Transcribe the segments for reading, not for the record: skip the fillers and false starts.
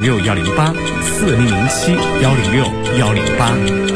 4007-106-108。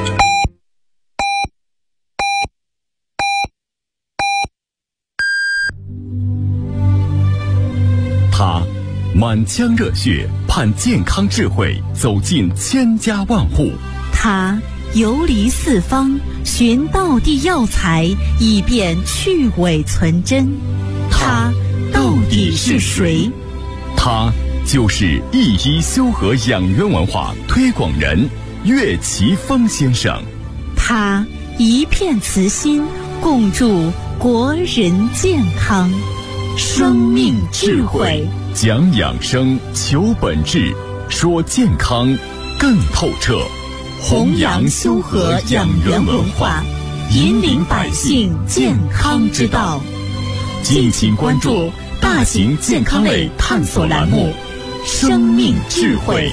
他满腔热血盼健康智慧走进千家万户， 他游离四方寻道地药材以便去伪存真，他到底是谁？ 他就是一一修和养元文化推广人岳奇峰先生。 他一片慈心共筑国人健康，生命智慧， 讲养生求本质，说健康更透彻， 弘扬修和养元文化，引领百姓健康之道。 敬请关注大型健康类探索栏目《生命智慧》。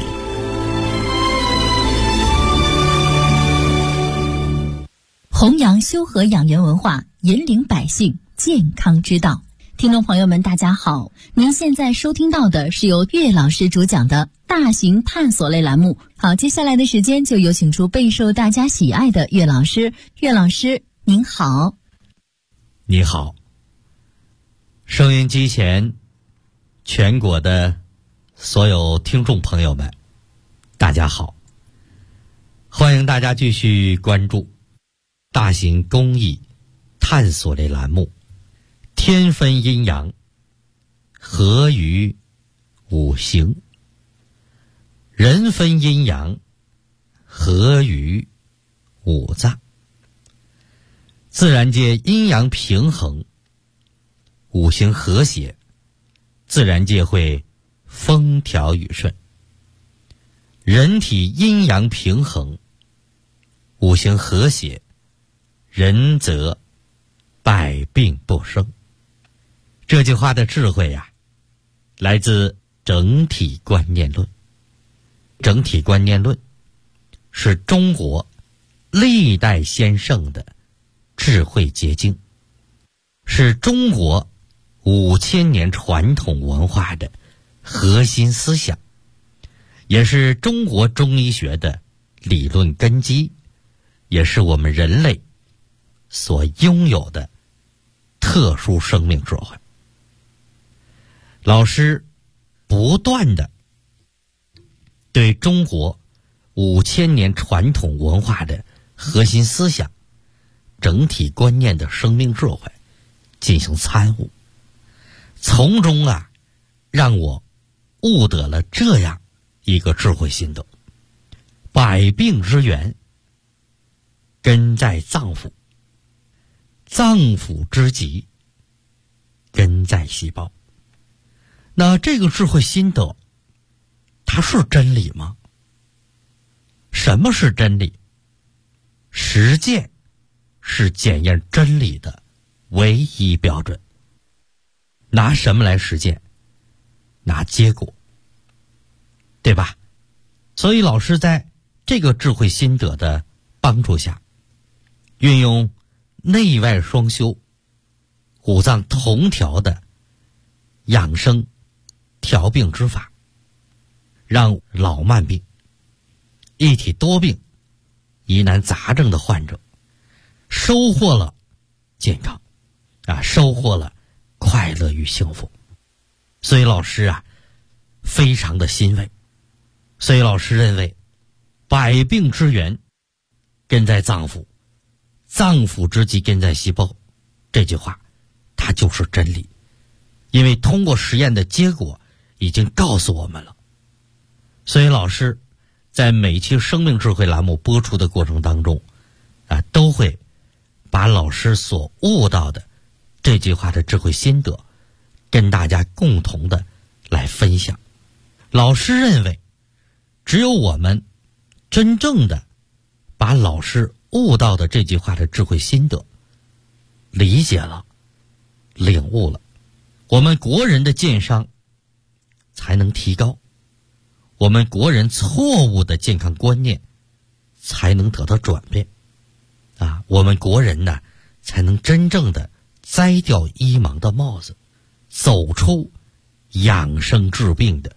弘扬修和养元文化，引领百姓健康之道。听众朋友们大家好，您现在收听到的是由岳老师主讲的大型探索类栏目。好，接下来的时间就有请出备受大家喜爱的岳老师。岳老师您好。 你好，收音机前全国的所有听众朋友们大家好，欢迎大家继续关注大型公益探索类栏目天分阴阳合于五行，人分阴阳合于五脏。自然界阴阳平衡，五行和谐，自然界会风调雨顺。人体阴阳平衡，五行和谐，人则百病不生。这句话的智慧呀，来自整体观念论。整体观念论是中国历代先圣的智慧结晶，是中国5000年传统文化的核心思想，也是中国中医学的理论根基，也是我们人类所拥有的特殊生命智慧。老师不断的对中国5000年传统文化的核心思想、整体观念的生命智慧进行参悟，从中让我悟得了这样一个智慧心得：百病之源根在脏腑，脏腑之疾根在细胞。那这个智慧心得，它是真理吗？什么是真理？实践是检验真理的唯一标准。拿什么来实践？拿结果，对吧？所以老师在这个智慧心得的帮助下，运用内外双修、五脏同调的养生调病之法，让老慢病、一体多病、疑难杂症的患者收获了健康收获了快乐与幸福。所以老师非常的欣慰。所以老师认为，百病之源根在脏腑，脏腑之疾根在细胞，这句话它就是真理。因为通过实验的结果已经告诉我们了。所以老师在每期生命智慧栏目播出的过程当中都会把老师所悟到的这句话的智慧心得跟大家共同的来分享。老师认为，只有我们真正的把老师悟到的这句话的智慧心得理解了、领悟了，我们国人的健商才能提高，我们国人错误的健康观念才能得到转变我们国人呢才能真正的摘掉医盲的帽子，走出养生治病的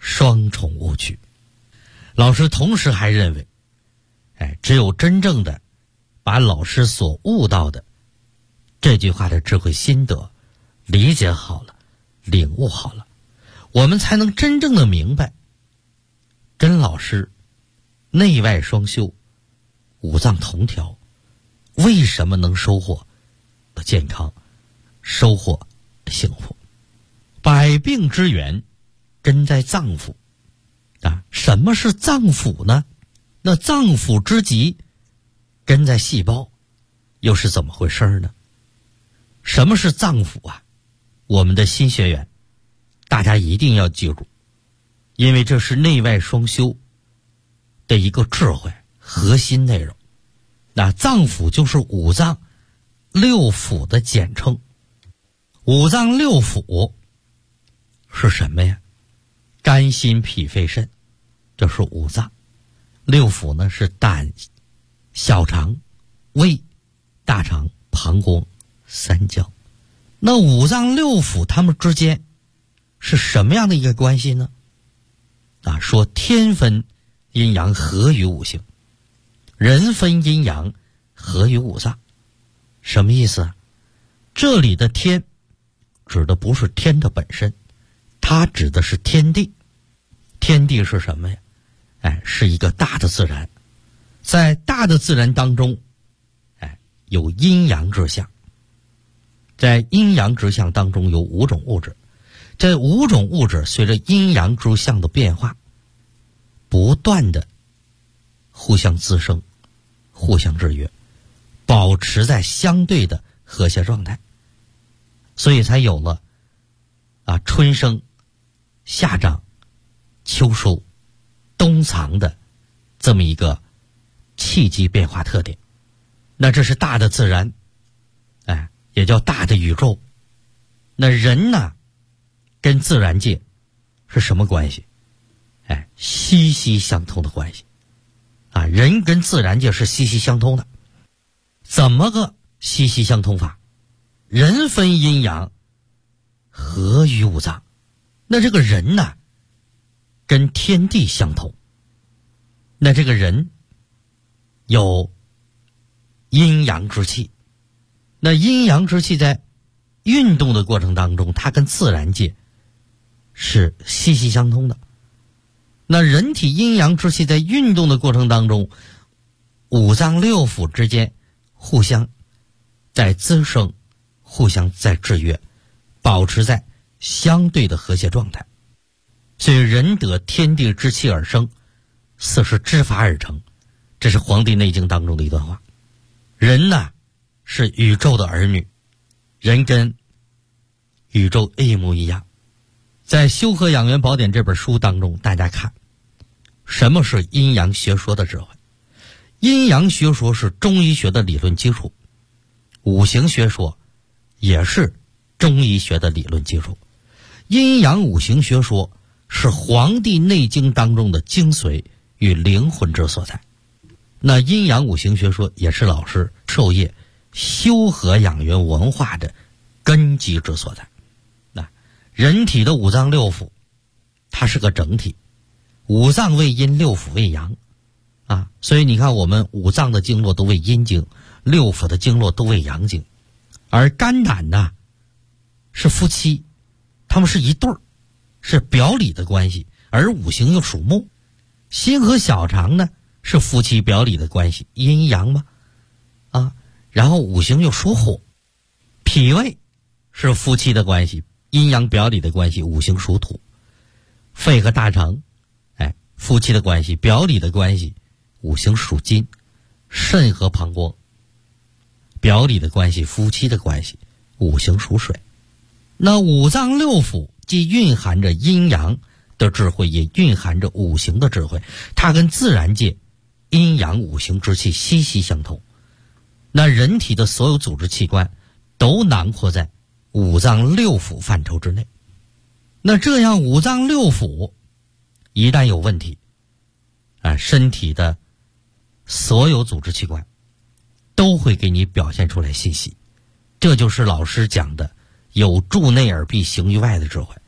双重误区。老师同时还认为，只有真正的把老师所悟到的这句话的智慧心得理解好了，领悟好了，我们才能真正的明白跟老师内外双修，五脏同调，为什么能收获健康，收获幸福。百病之源根在脏腑什么是脏腑呢？那脏腑之极根在细胞，又是怎么回事呢？什么是脏腑啊？我们的新学员大家一定要记住，因为这是内外双修的一个智慧核心内容。那脏腑就是五脏六腑的简称。五脏六腑是什么呀？肝心脾肺肾，这是五脏。六腑呢是胆、小肠、胃、大肠、膀胱、三焦。那五脏六腑它们之间是什么样的一个关系呢？说天分阴阳合于五行，人分阴阳合于五脏。什么意思啊？这里的天指的不是天的本身，它指的是天地。天地是什么呀？是一个大的自然。在大的自然当中，有阴阳之象。在阴阳之象当中有五种物质，这五种物质随着阴阳之象的变化，不断的互相滋生，互相制约，保持在相对的和谐状态，所以才有了春生、夏长、秋收、冬藏的这么一个气机变化特点。那这是大的自然，也叫大的宇宙。那人呢，跟自然界是什么关系？息息相通的关系。人跟自然界是息息相通的。怎么个息息相通法？人分阴阳，合于五脏。那这个人呢，跟天地相同。那这个人有阴阳之气。那阴阳之气在运动的过程当中，它跟自然界是息息相通的。那人体阴阳之气在运动的过程当中，五脏六腑之间互相在滋生，互相在制约，保持在相对的和谐状态。所以人得天地之气而生，四时之法而成，这是《黄帝内经》当中的一段话。人呢，是宇宙的儿女，人跟宇宙一模一样。在《修和养元宝典》这本书当中，大家看什么是阴阳学说的智慧。阴阳学说是中医学的理论基础，五行学说也是中医学的理论基础。阴阳五行学说是《黄帝内经》当中的精髓与灵魂之所在。那阴阳五行学说也是老师授业修和养元文化的根基之所在。那人体的五脏六腑，它是个整体，五脏为阴，六腑为阳所以你看我们五脏的经络都为阴经，六腑的经络都为阳经。而肝胆呢是夫妻，他们是一对儿，是表里的关系，而五行又属木。心和小肠呢是夫妻表里的关系，阴阳嘛然后五行又属火。脾胃是夫妻的关系，阴阳表里的关系，五行属土。肺和大肠夫妻的关系，表里的关系，五行属金。肾和膀胱表里的关系，夫妻的关系，五行属水。那五脏六腑既蕴含着阴阳的智慧，也蕴含着五行的智慧，它跟自然界阴阳五行之气息息相通。那人体的所有组织器官都囊括在五脏六腑范畴之内。那这样五脏六腑一旦有问题身体的所有组织器官都会给你表现出来信息。这就是老师讲的有助内而必行于外的智慧。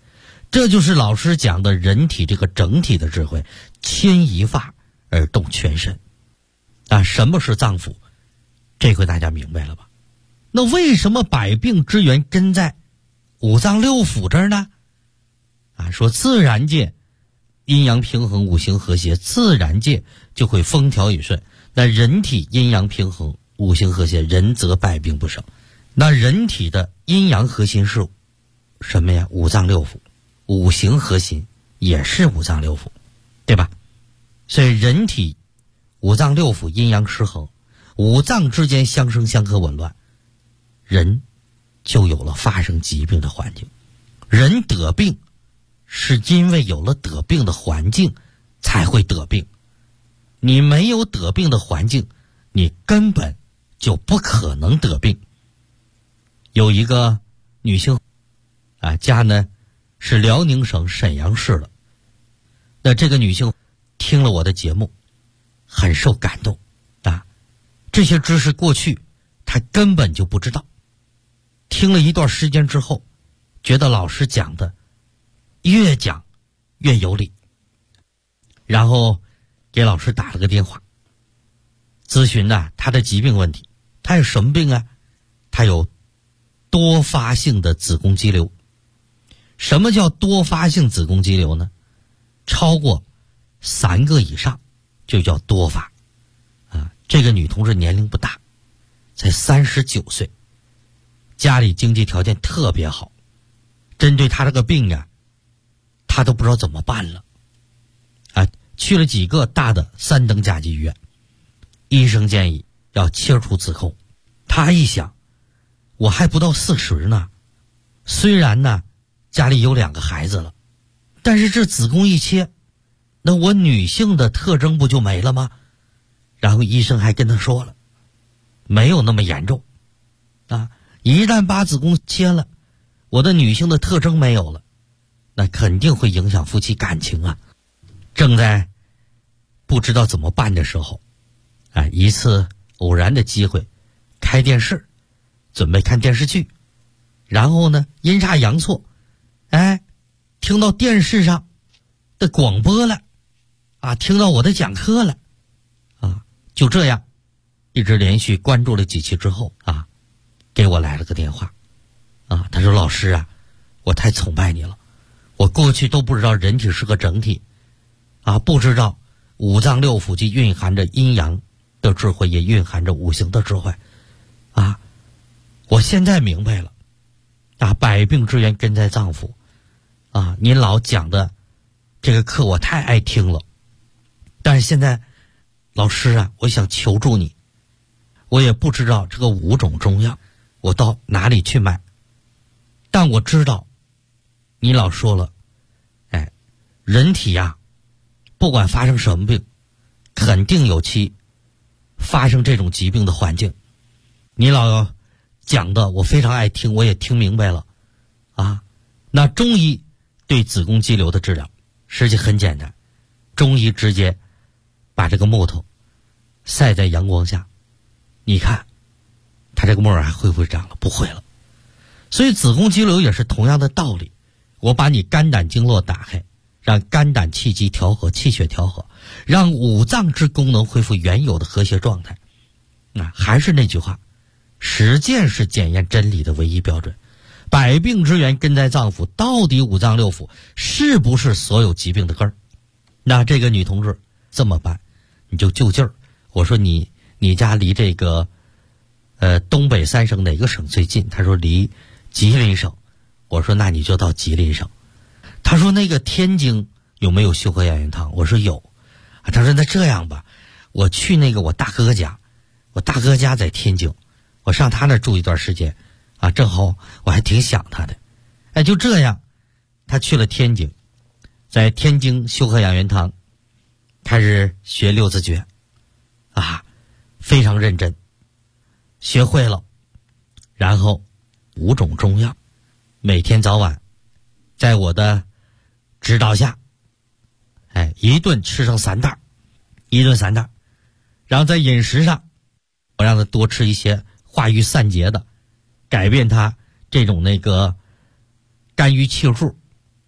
这就是老师讲的人体这个整体的智慧，牵一发而动全身。什么是脏腑？这回大家明白了吧？那为什么百病之源根在五脏六腑这儿呢？说自然界阴阳平衡，五行和谐，自然界就会风调雨顺。那人体阴阳平衡，五行和谐，人则百病不生。那人体的阴阳核心是什么呀？五脏六腑。五行核心也是五脏六腑，对吧？所以人体五脏六腑阴阳失衡，五脏之间相生相克紊乱，人就有了发生疾病的环境。人得病是因为有了得病的环境才会得病，你没有得病的环境，你根本就不可能得病。有一个女性家呢是辽宁省沈阳市的，那这个女性听了我的节目很受感动这些知识过去她根本就不知道，听了一段时间之后觉得老师讲的越讲越有理，然后给老师打了个电话咨询她的疾病问题。她有什么病啊？她有多发性的子宫肌瘤。什么叫多发性子宫肌瘤呢？超过3个以上就叫多发这个女同志年龄不大，才39岁，家里经济条件特别好，针对她这个病她都不知道怎么办了去了几个大的3等甲级医院，医生建议要切除子宫。她一想，我还不到40呢，虽然家里有2个孩子了，但是这子宫一切，那我女性的特征不就没了吗？然后医生还跟她说了，没有那么严重一旦把子宫切了，我的女性的特征没有了，那肯定会影响夫妻感情正在不知道怎么办的时候一次偶然的机会开电视准备看电视剧，然后呢阴差阳错听到电视上的广播了听到我的讲课了就这样一直连续关注了几期之后给我来了个电话他说老师我太崇拜你了，我过去都不知道人体是个整体不知道五脏六腑既蕴含着阴阳的智慧，也蕴含着五行的智慧我现在明白了百病之源根在脏腑您老讲的这个课我太爱听了，但是现在老师我想求助你，我也不知道这个5种中药我到哪里去买，但我知道你老说了人体不管发生什么病，肯定有其发生这种疾病的环境。你老讲的我非常爱听，我也听明白了那中医对子宫肌瘤的治疗实际很简单，中医直接把这个木头晒在阳光下，你看它这个木耳还会不会长了？不会了。所以子宫肌瘤也是同样的道理，我把你肝胆经络打开，让肝胆气机调和，气血调和，让五脏之功能恢复原有的和谐状态还是那句话，实践是检验真理的唯一标准。百病之源根在脏腑，到底五脏六腑是不是所有疾病的根儿？那这个女同志这么办，你就就近儿。我说你家离这个东北3省哪个省最近？她说离吉林省。我说那你就到吉林省。她说那个天津有没有修和养元汤？我说有。她说那这样吧，我去那个我大哥家，我大哥家在天津，我上他那儿住一段时间正好我还挺想他的。就这样他去了天津，在天津修和养元汤开始学6字诀非常认真，学会了，然后5种中药每天早晚在我的指导下一顿吃上3袋，一顿3袋，然后在饮食上我让他多吃一些化瘀散结的，改变他这种那个肝郁气数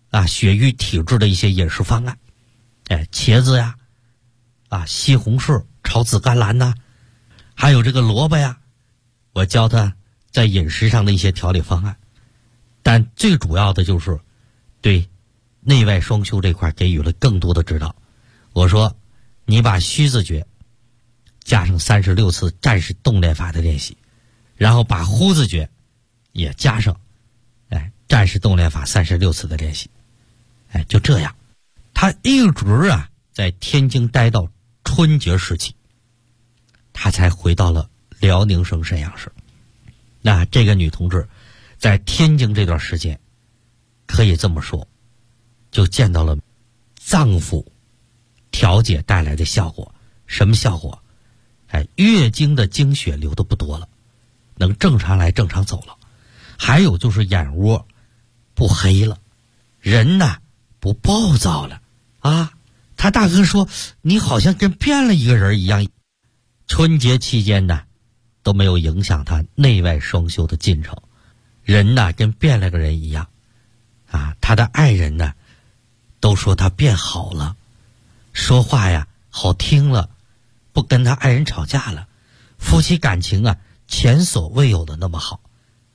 血瘀体质的一些饮食方案，茄子呀，西红柿、炒紫甘蓝呐，还有这个萝卜呀，我教他在饮食上的一些调理方案。但最主要的就是对内外双修这块给予了更多的指导。我说你把虚字诀加上36次战士动练法的练习，然后把呼字诀也加上战士动练法36次的练习，就这样他一直在天津待到春节时期，他才回到了辽宁省沈阳市。那这个女同志在天津这段时间，可以这么说，就见到了脏腑调节带来的效果。什么效果？月经的经血流的不多了，能正常来正常走了。还有就是眼窝不黑了，人呢不暴躁了他大哥说你好像跟变了一个人一样。春节期间呢都没有影响他内外双修的进程，人呢跟变了个人一样他的爱人呢都说他变好了，说话呀好听了，不跟他爱人吵架了，夫妻感情前所未有的那么好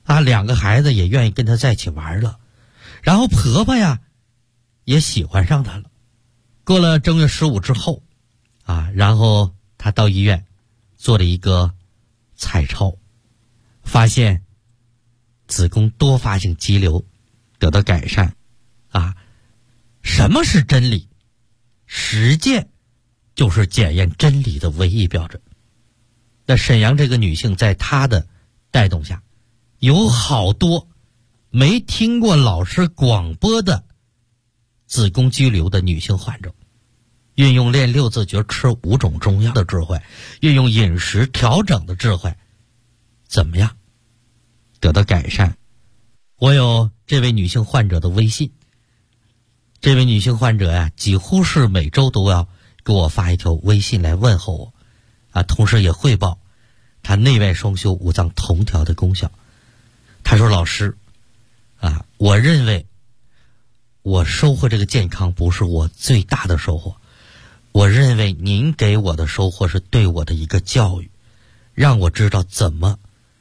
2个孩子也愿意跟他在一起玩了，然后婆婆呀也喜欢上他了。过了正月15之后然后他到医院做了一个彩超，发现子宫多发性肌瘤得到改善什么是真理？实践就是检验真理的唯一标准。那沈阳这个女性在她的带动下，有好多没听过老师广播的子宫肌瘤的女性患者，运用练6字诀、吃5种中药的智慧，运用饮食调整的智慧，怎么样得到改善？我有这位女性患者的微信，这位女性患者几乎是每周都要给我发一条微信来问候我同时也汇报她内外双修五脏同调的功效。她说老师我认为我收获这个健康不是我最大的收获，我认为您给我的收获是对我的一个教育，让我知道怎么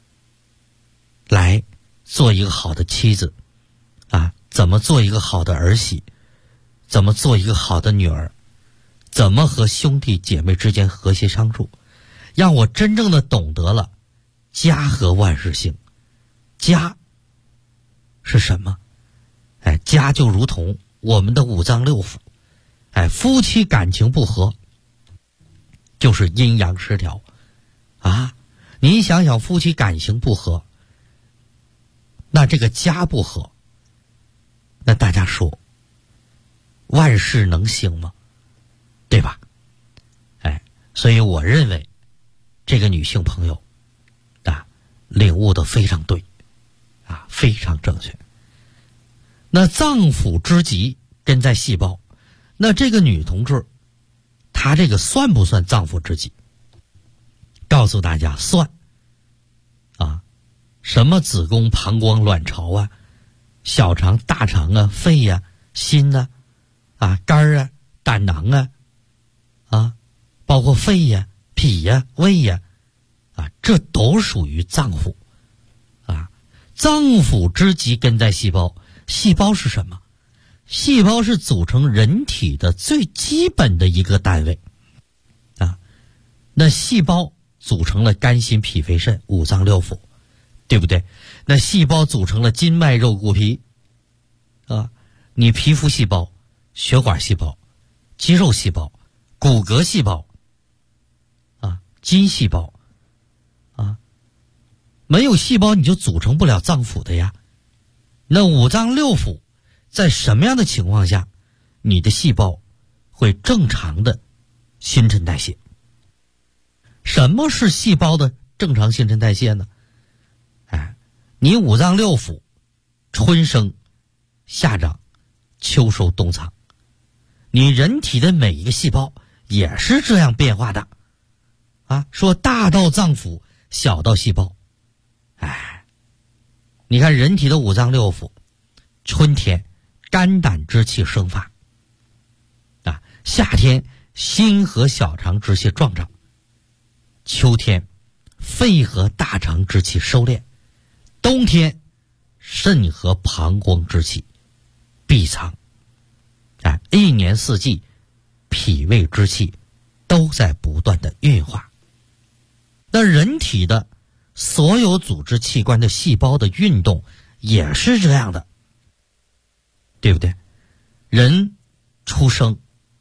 来做一个好的妻子怎么做一个好的儿媳，怎么做一个好的女儿，怎么和兄弟姐妹之间和谐相处，让我真正的懂得了家和万事兴。家是什么？家就如同我们的五脏六腑，夫妻感情不和就是阴阳失调你想想夫妻感情不和，那这个家不和，那大家说万事能兴吗？对吧？所以我认为这个女性朋友领悟的非常对非常正确。那脏腑之极根在细胞，那这个女同志她这个算不算脏腑之极？告诉大家算什么子宫、膀胱、卵巢小肠、大肠肺心肝胆囊包括肺脾胃这都属于脏腑脏腑之极根在细胞。细胞是什么？细胞是组成人体的最基本的一个单位那细胞组成了肝心脾肺肾五脏六腑，对不对？那细胞组成了筋脉肉骨皮你皮肤细胞、血管细胞、肌肉细胞、骨骼细胞筋细胞没有细胞你就组成不了脏腑的呀。那五脏六腑在什么样的情况下你的细胞会正常的新陈代谢？什么是细胞的正常新陈代谢呢？你五脏六腑春生夏长秋收冬藏，你人体的每一个细胞也是这样变化的说大到脏腑，小到细胞你看人体的五脏六腑，春天肝胆之气生发。夏天心和小肠之气壮长，秋天肺和大肠之气收敛，冬天肾和膀胱之气闭藏。一年四季脾胃之气都在不断的运化。那人体的所有组织器官的细胞的运动也是这样的，对不对？人出生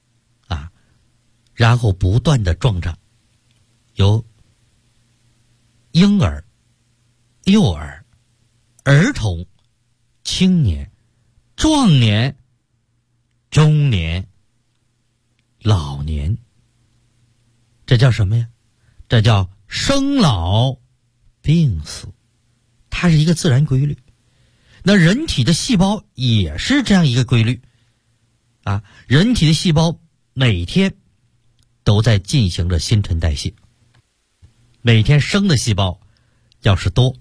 然后不断的壮长，由婴儿、幼儿、儿童、青年、壮年、中年、老年，这叫什么呀？这叫生老病死，它是一个自然规律。那人体的细胞也是这样一个规律人体的细胞每天都在进行着新陈代谢，每天生的细胞要是多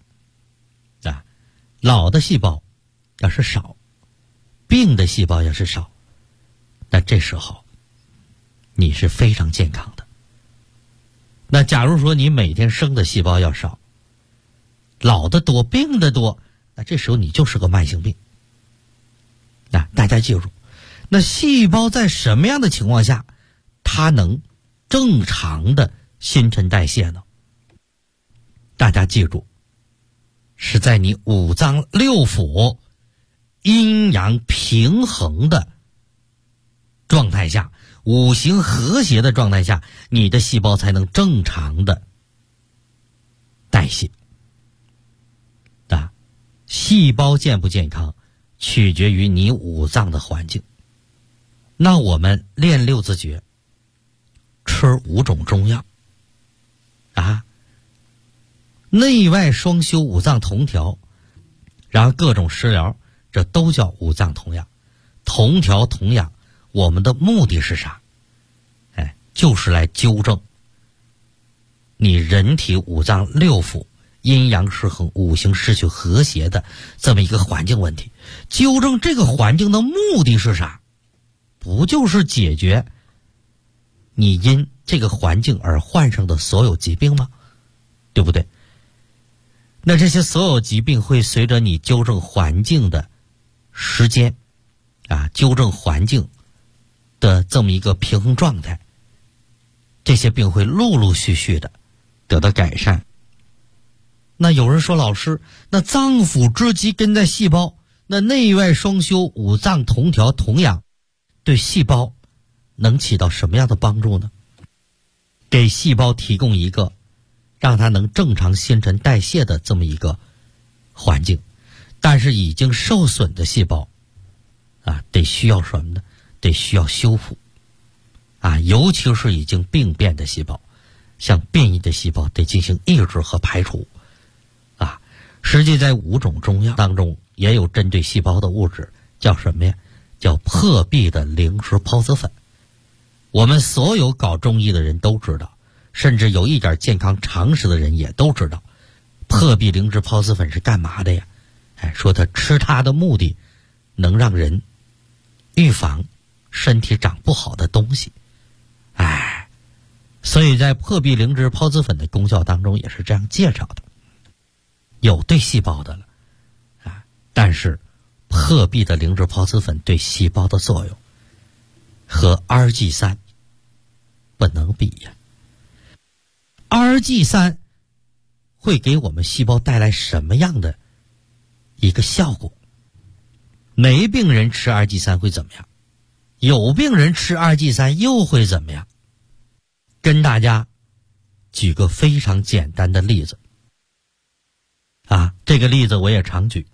老的细胞要是少，病的细胞要是少，那这时候你是非常健康的。那假如说你每天生的细胞要少，老的多，病的多，那这时候你就是个慢性病。大家记住，那细胞在什么样的情况下它能正常的新陈代谢呢？大家记住，是在你五脏六腑阴阳平衡的状态下，五行和谐的状态下，你的细胞才能正常的代谢。细胞健不健康取决于你五脏的环境。那我们练六字诀，吃5种中药内外双修，五脏同调，然后各种食疗，这都叫五脏同养。同调同养，我们的目的是啥？就是来纠正你人体五脏六腑阴阳失衡、五行失去和谐的这么一个环境问题。纠正这个环境的目的是啥？不就是解决你因这个环境而患上的所有疾病吗？对不对？那这些所有疾病会随着你纠正环境的时间纠正环境的这么一个平衡状态，这些病会陆陆续续的得到改善。那有人说，老师，那脏腑之机根在细胞，那内外双修，五脏同调同养，对细胞能起到什么样的帮助呢？给细胞提供一个让它能正常新陈代谢的这么一个环境。但是已经受损的细胞得需要什么呢？得需要修复尤其是已经病变的细胞，像变异的细胞得进行抑制和排除实际在5种中药当中也有针对细胞的物质，叫什么呀？叫破壁的灵芝孢子粉。我们所有搞中医的人都知道，甚至有一点健康常识的人也都知道，破壁灵芝孢子粉是干嘛的呀？说它吃它的目的能让人预防身体长不好的东西。所以在破壁灵芝孢子粉的功效当中也是这样介绍的，有对细胞的了但是破壁的灵芝孢子粉对细胞的作用和2G3不能比呀。2G3会给我们细胞带来什么样的一个效果？没病人吃2G3会怎么样？有病人吃2G3又会怎么样？跟大家举个非常简单的例子这个例子我也常举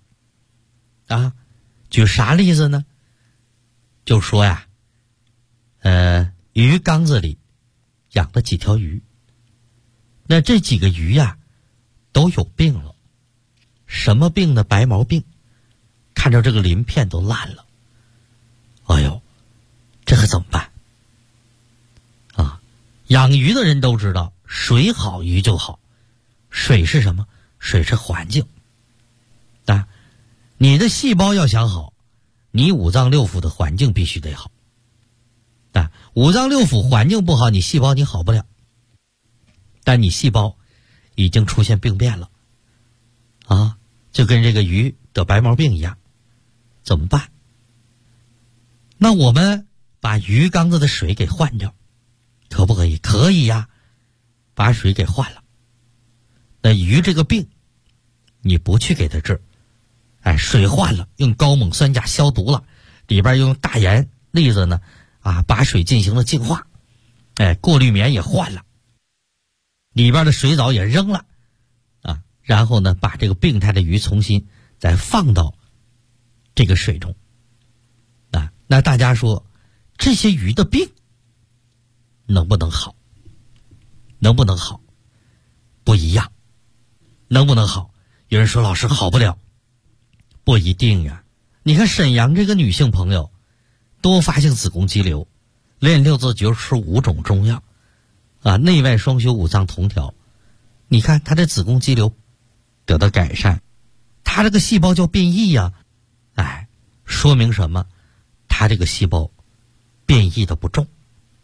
举啥例子呢？就说呀鱼缸子里养了几条鱼，那这几个鱼都有病了。什么病呢？白毛病，看着这个鳞片都烂了。这可怎么办养鱼的人都知道，水好鱼就好。水是什么？水是环境你的细胞要想好， 你五脏六腑的环境必须得好。五脏六腑环境不好，你细胞你好不了，但你细胞已经出现病变了啊，就跟这个鱼得白毛病一样，怎么办？那我们把鱼缸子的水给换掉，可不可以？可以呀，把水给换了。那鱼这个病你不去给它治，水换了，用高锰酸钾消毒了，里边用大盐粒子呢把水进行了净化，过滤棉也换了，里边的水藻也扔了然后呢把这个病态的鱼重新再放到这个水中那大家说这些鱼的病能不能好？能不能好？不一样。能不能好？有人说老师好不了，不一定呀。你看沈阳这个女性朋友，多发性子宫肌瘤，练六字诀吃5种中药内外双修五脏同调，你看她的子宫肌瘤得到改善，她这个细胞叫变异呀，说明什么？她这个细胞变异的不重，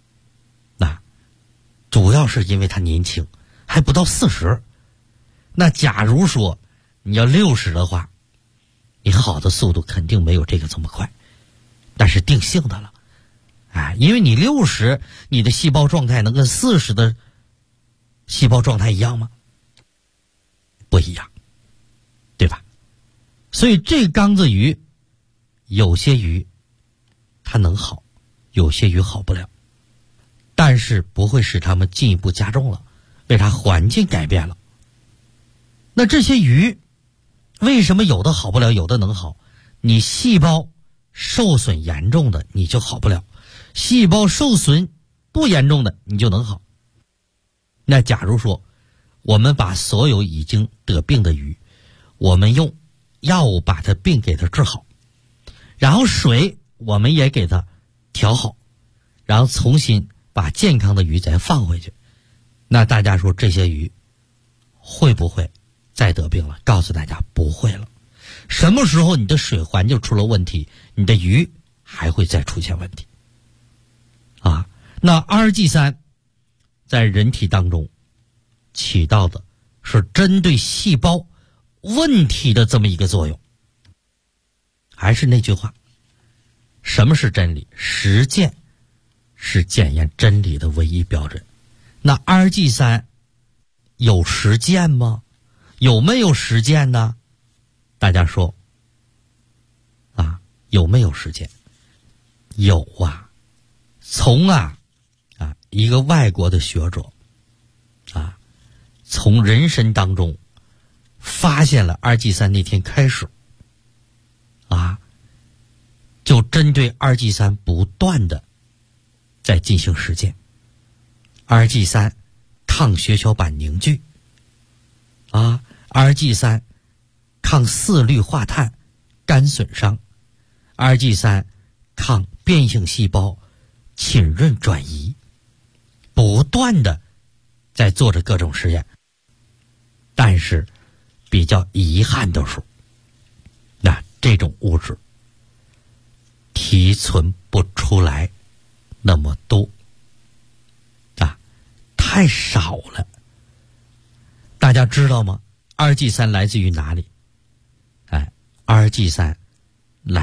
主要是因为她年轻，还不到40。那假如说你要60的话，你好的速度肯定没有这个这么快，但是定性的了，因为你60，你的细胞状态能跟40的细胞状态一样吗？不一样，对吧？所以这缸子鱼，有些鱼它能好，有些鱼好不了，但是不会使它们进一步加重了，为啥？环境改变了。那这些鱼为什么有的好不了，有的能好？你细胞受损严重的你就好不了，细胞受损不严重的你就能好。那假如说我们把所有已经得病的鱼，我们用药物把它病给它治好，然后水我们也给它调好，然后重新把健康的鱼再放回去，那大家说这些鱼会不会再得病了？告诉大家不会了。什么时候你的水环境出了问题，你的鱼还会再出现问题那阿尔济酸在人体当中起到的是针对细胞问题的这么一个作用。还是那句话，什么是真理？实践是检验真理的唯一标准。那阿尔济酸有实践吗？有没有实践呢？大家说有没有实践？有从一个外国的学者从人参当中发现了阿尔济酸那天开始就针对阿尔济酸不断的在进行实践。阿尔济酸抗血小板凝聚阿尔济酸抗四氯化碳肝损伤，阿尔济酸抗变性细胞浸润转移，不断的在做着各种实验。但是比较遗憾的是，那这种物质提纯不出来那么多太少了。大家知道吗？阿尔济酸来自于哪里？阿尔济酸